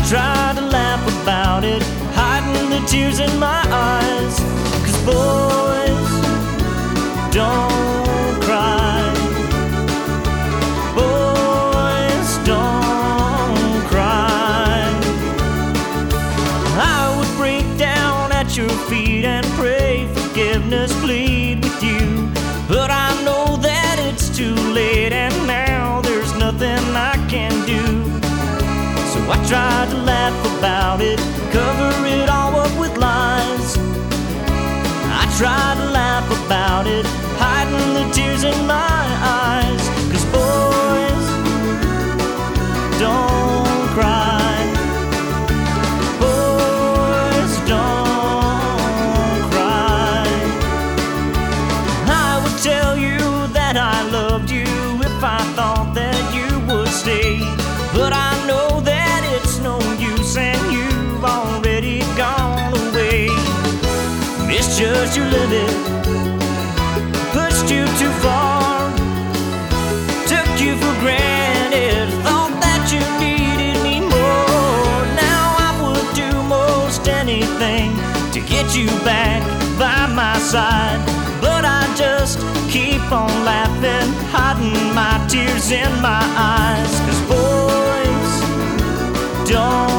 try to laugh about it, hiding the tears in my eyes. 'Cause boys don't cry. Boys don't cry. I would break down at your feet and pray forgiveness, plead with you. But I know that it's too late, and now there's nothing I can do. So I tried to laugh about it, cover it all up with lies. I tried to laugh about it, hiding the tears in my eyes. 'Cause boys don't cry. Boys don't cry. I would tell you that I loved you if I thought that you would stay. But I know that it's no use and you've already gone away. Misjudged your limit, pushed you too far, took you for granted, thought that you needed me more. Now I would do most anything to get you back by my side. But I just keep on laughing, hiding my tears in my eyes. 'Cause boys don't